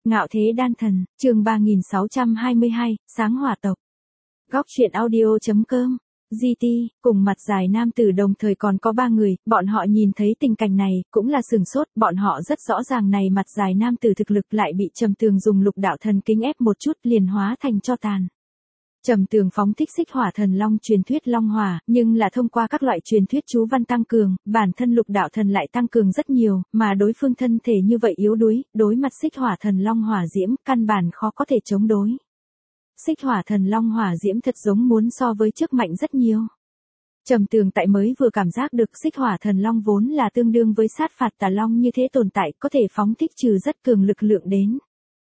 Ngạo thế đan thần, chương 3622, sáng hỏa tộc. Góc truyện audio.com. GT, cùng mặt dài nam tử đồng thời còn có 3 người, bọn họ nhìn thấy tình cảnh này, cũng là sửng sốt, bọn họ rất rõ ràng này mặt dài nam tử thực lực lại bị Trầm Tường dùng lục đạo thần kính ép một chút liền hóa thành tro tàn. Trầm Tường phóng thích xích hỏa thần long truyền thuyết long hỏa, nhưng là thông qua các loại truyền thuyết chú văn tăng cường, bản thân lục đạo thần lại tăng cường rất nhiều, mà đối phương thân thể như vậy yếu đuối, đối mặt xích hỏa thần long hỏa diễm, căn bản khó có thể chống đối. Xích hỏa thần long hỏa diễm thật giống muốn so với trước mạnh rất nhiều. Trầm Tường tại mới vừa cảm giác được xích hỏa thần long vốn là tương đương với sát phạt tà long như thế tồn tại, có thể phóng thích trừ rất cường lực lượng đến.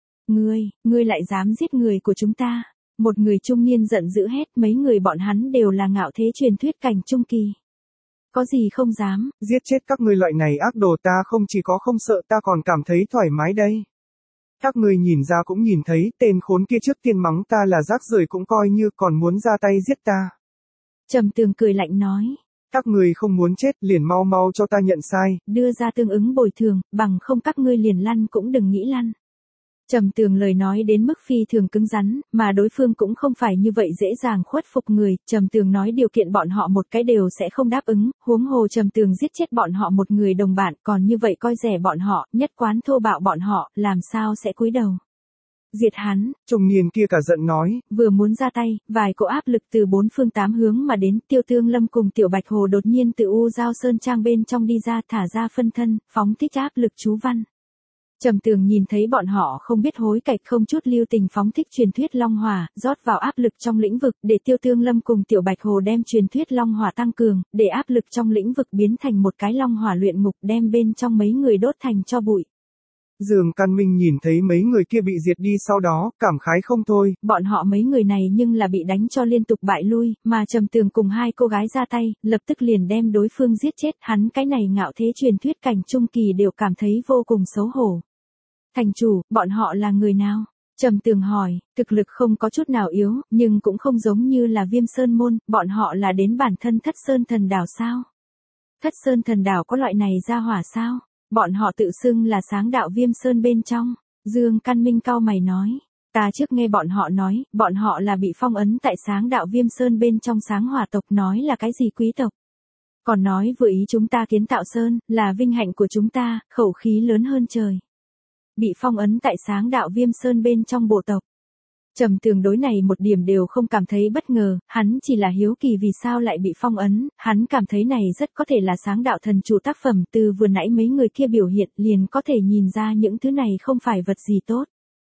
Ngươi lại dám giết người của chúng ta. Một người trung niên giận dữ hét, mấy người bọn hắn đều là ngạo thế truyền thuyết cảnh trung kỳ. Có gì không dám, giết chết các ngươi loại này ác đồ, ta không chỉ có không sợ, ta còn cảm thấy thoải mái đây. Các ngươi nhìn ra cũng nhìn thấy, tên khốn kia trước tiên mắng ta là rác rưởi cũng coi như, còn muốn ra tay giết ta. Trầm Tường cười lạnh nói. Các ngươi không muốn chết, liền mau mau cho ta nhận sai. Đưa ra tương ứng bồi thường, bằng không các ngươi liền lăn cũng đừng nghĩ lăn. Trầm Tường lời nói đến mức phi thường cứng rắn, mà đối phương cũng không phải như vậy dễ dàng khuất phục người. Trầm Tường nói điều kiện bọn họ một cái đều sẽ không đáp ứng, huống hồ Trầm Tường giết chết bọn họ một người đồng bạn, còn như vậy coi rẻ bọn họ, nhất quán thô bạo bọn họ, làm sao sẽ cúi đầu. Diệt hắn, trung niên kia cả giận nói. Vừa muốn ra tay, vài cỗ áp lực từ 4 phương 8 hướng mà đến, Tiêu Tương Lâm cùng Tiểu Bạch Hồ đột nhiên từ U Giao Sơn Trang bên trong đi ra, thả ra phân thân, phóng thích áp lực chú văn. Trầm Tường nhìn thấy bọn họ không biết hối cải, không chút lưu tình phóng thích truyền thuyết long hỏa, rót vào áp lực trong lĩnh vực, để Tiêu Tương Lâm cùng Tiểu Bạch Hồ đem truyền thuyết long hỏa tăng cường, để áp lực trong lĩnh vực biến thành một cái long hỏa luyện ngục, đem bên trong mấy người đốt thành tro bụi. Dương Căn Minh nhìn thấy mấy người kia bị diệt đi sau đó, cảm khái không thôi. Bọn họ mấy người này nhưng là bị đánh cho liên tục bại lui, mà Trầm Tường cùng 2 cô gái ra tay, lập tức liền đem đối phương giết chết, hắn cái này ngạo thế truyền thuyết cảnh trung kỳ đều cảm thấy vô cùng xấu hổ. Thành chủ, bọn họ là người nào? Trầm Tường hỏi, thực lực không có chút nào yếu, nhưng cũng không giống như là Viêm Sơn môn, bọn họ là đến bản thân Thất Sơn Thần Đảo sao? Thất Sơn Thần Đảo có loại này ra hỏa sao? Bọn họ tự xưng là sáng đạo Viêm Sơn bên trong. Dương Căn Minh cau mày nói, ta trước nghe bọn họ nói, bọn họ là bị phong ấn tại sáng đạo Viêm Sơn bên trong sáng hỏa tộc, nói là cái gì quý tộc. Còn nói vừa ý chúng ta kiến tạo Sơn, là vinh hạnh của chúng ta, khẩu khí lớn hơn trời. Bị phong ấn tại sáng đạo Viêm Sơn bên trong bộ tộc. Trầm Tường đối này một điểm đều không cảm thấy bất ngờ, hắn chỉ là hiếu kỳ vì sao lại bị phong ấn, hắn cảm thấy này rất có thể là sáng đạo thần chủ tác phẩm, từ vừa nãy mấy người kia biểu hiện liền có thể nhìn ra những thứ này không phải vật gì tốt.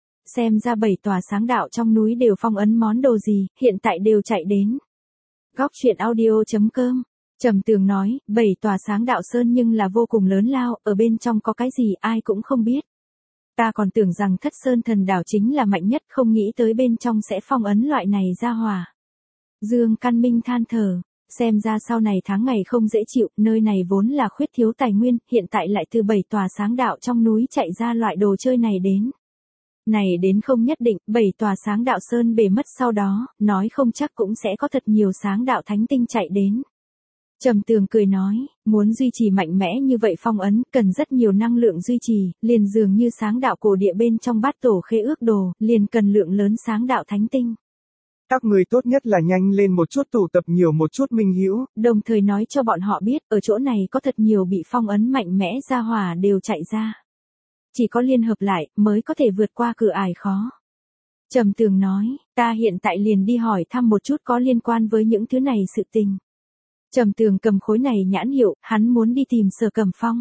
Xem ra 7 tòa sáng đạo trong núi đều phong ấn món đồ gì, hiện tại đều chạy đến. Góc truyện audio.com. Trầm Tường nói, 7 tòa sáng đạo sơn nhưng là vô cùng lớn lao, ở bên trong có cái gì ai cũng không biết. Ta còn tưởng rằng Thất Sơn Thần Đảo chính là mạnh nhất, không nghĩ tới bên trong sẽ phong ấn loại này ra hỏa. Dương Căn Minh than thở, xem ra sau này tháng ngày không dễ chịu, nơi này vốn là khuyết thiếu tài nguyên, hiện tại lại từ 7 tòa sáng đạo trong núi chạy ra loại đồ chơi này đến. Này đến không nhất định, 7 tòa sáng đạo sơn bề mất sau đó, nói không chắc cũng sẽ có thật nhiều sáng đạo thánh tinh chạy đến. Trầm Tường cười nói, muốn duy trì mạnh mẽ như vậy phong ấn, cần rất nhiều năng lượng duy trì, liền dường như sáng đạo cổ địa bên trong bát tổ khế ước đồ, liền cần lượng lớn sáng đạo thánh tinh. Các người tốt nhất là nhanh lên một chút, tụ tập nhiều một chút minh hữu, đồng thời nói cho bọn họ biết, ở chỗ này có thật nhiều bị phong ấn mạnh mẽ ra hỏa đều chạy ra. Chỉ có liên hợp lại, mới có thể vượt qua cửa ải khó. Trầm Tường nói, ta hiện tại liền đi hỏi thăm một chút có liên quan với những thứ này sự tình. Trầm Tường cầm khối này nhãn hiệu, hắn muốn đi tìm Sở Cẩm Phong.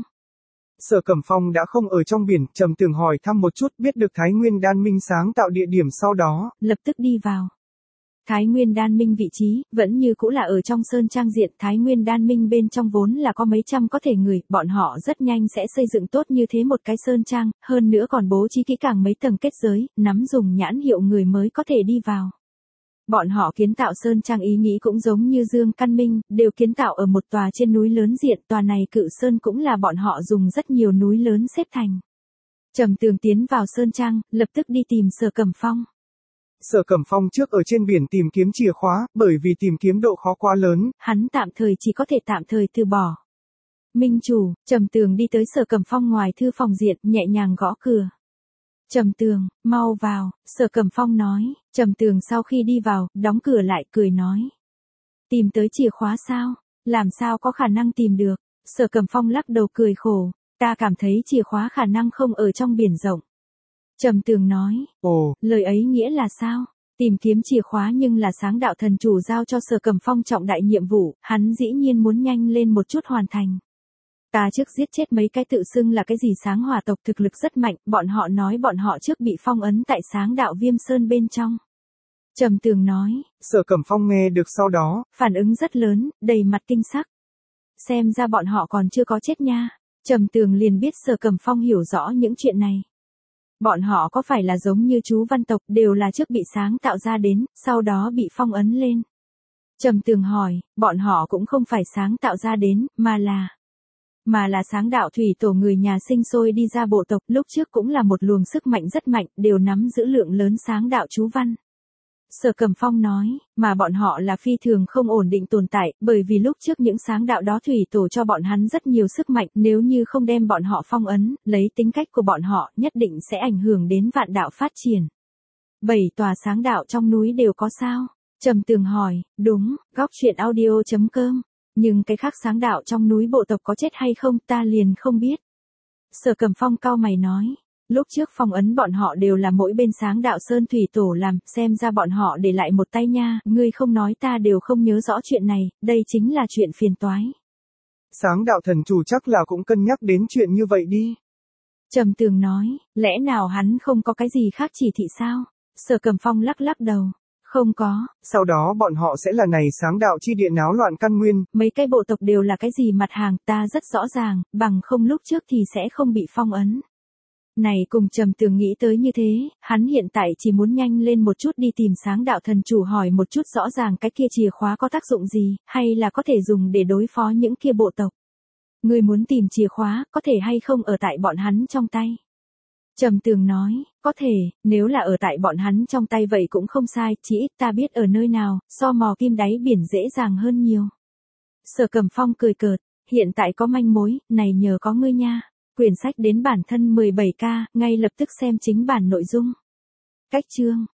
Sở Cẩm Phong đã không ở trong biển, Trầm Tường hỏi thăm một chút, biết được Thái Nguyên Đan Minh sáng tạo địa điểm sau đó, lập tức đi vào. Thái Nguyên Đan Minh vị trí, vẫn như cũ là ở trong sơn trang diện, Thái Nguyên Đan Minh bên trong vốn là có mấy trăm có thể người, bọn họ rất nhanh sẽ xây dựng tốt như thế một cái sơn trang, hơn nữa còn bố trí kỹ càng mấy tầng kết giới, nắm dùng nhãn hiệu người mới có thể đi vào. Bọn họ kiến tạo sơn trang ý nghĩ cũng giống như Dương Căn Minh, đều kiến tạo ở một tòa trên núi lớn diện, tòa này cự sơn cũng là bọn họ dùng rất nhiều núi lớn xếp thành. Trầm Tường tiến vào sơn trang, lập tức đi tìm Sở Cẩm Phong. Sở Cẩm Phong trước ở trên biển tìm kiếm chìa khóa, bởi vì tìm kiếm độ khó quá lớn, hắn tạm thời chỉ có thể tạm thời từ bỏ. Minh chủ, Trầm Tường đi tới Sở Cẩm Phong ngoài thư phòng diện, nhẹ nhàng gõ cửa. Trầm Tường, mau vào, Sở Cẩm Phong nói. Trầm Tường sau khi đi vào, đóng cửa lại, cười nói. Tìm tới chìa khóa sao? Làm sao có khả năng tìm được? Sở Cẩm Phong lắc đầu cười khổ. Ta cảm thấy chìa khóa khả năng không ở trong biển rộng. Trầm Tường nói. Ồ, lời ấy nghĩa là sao? Tìm kiếm chìa khóa nhưng là Sáng Đạo Thần Chủ giao cho Sở Cẩm Phong trọng đại nhiệm vụ, hắn dĩ nhiên muốn nhanh lên một chút hoàn thành. Ta trước giết chết mấy cái tự xưng là cái gì Sáng Hỏa tộc thực lực rất mạnh, bọn họ nói bọn họ trước bị phong ấn tại Sáng Đạo Viêm Sơn bên trong. Trầm Tường nói. Sở Cẩm Phong nghe được sau đó, phản ứng rất lớn, đầy mặt kinh sắc. Xem ra bọn họ còn chưa có chết nha. Trầm Tường liền biết Sở Cẩm Phong hiểu rõ những chuyện này. Bọn họ có phải là giống như chú Văn tộc đều là trước bị sáng tạo ra đến, sau đó bị phong ấn lên. Trầm Tường hỏi, bọn họ cũng không phải sáng tạo ra đến, mà là Sáng Đạo Thủy Tổ người nhà sinh sôi đi ra bộ tộc, lúc trước cũng là một luồng sức mạnh rất mạnh, đều nắm giữ lượng lớn sáng đạo chú văn. Sở Cẩm Phong nói, mà bọn họ là phi thường không ổn định tồn tại, bởi vì lúc trước những sáng đạo đó Thủy Tổ cho bọn hắn rất nhiều sức mạnh, nếu như không đem bọn họ phong ấn, lấy tính cách của bọn họ, nhất định sẽ ảnh hưởng đến vạn đạo phát triển. 7 tòa sáng đạo trong núi đều có sao? Trầm Tường hỏi. Đúng, góc truyện audio.com. Nhưng cái khác sáng đạo trong núi bộ tộc có chết hay không ta liền không biết. Sở Cẩm Phong cau mày nói. Lúc trước phong ấn bọn họ đều là mỗi bên Sáng Đạo Sơn Thủy Tổ làm, xem ra bọn họ để lại một tay nha, ngươi không nói ta đều không nhớ rõ chuyện này, đây chính là chuyện phiền toái. Sáng Đạo Thần Chủ chắc là cũng cân nhắc đến chuyện như vậy đi. Trầm Tường nói, lẽ nào hắn không có cái gì khác chỉ thị sao? Sở Cẩm Phong lắc lắc đầu. Không có. Sau đó bọn họ sẽ là này Sáng Đạo chi địa náo loạn căn nguyên. Mấy cái bộ tộc đều là cái gì mặt hàng ta rất rõ ràng, bằng không lúc trước thì sẽ không bị phong ấn. Này cùng Trầm Tường nghĩ tới như thế, hắn hiện tại chỉ muốn nhanh lên một chút đi tìm Sáng Đạo Thần Chủ hỏi một chút rõ ràng cái kia chìa khóa có tác dụng gì, hay là có thể dùng để đối phó những kia bộ tộc. Người muốn tìm chìa khóa, có thể hay không ở tại bọn hắn trong tay. Trầm Tường nói, có thể, nếu là ở tại bọn hắn trong tay vậy cũng không sai, chỉ ít ta biết ở nơi nào, so mò kim đáy biển dễ dàng hơn nhiều. Sở Cẩm Phong cười cợt, hiện tại có manh mối, này nhờ có ngươi nha. Quyển sách đến bản thân 17K, ngay lập tức xem chính bản nội dung. Cách chương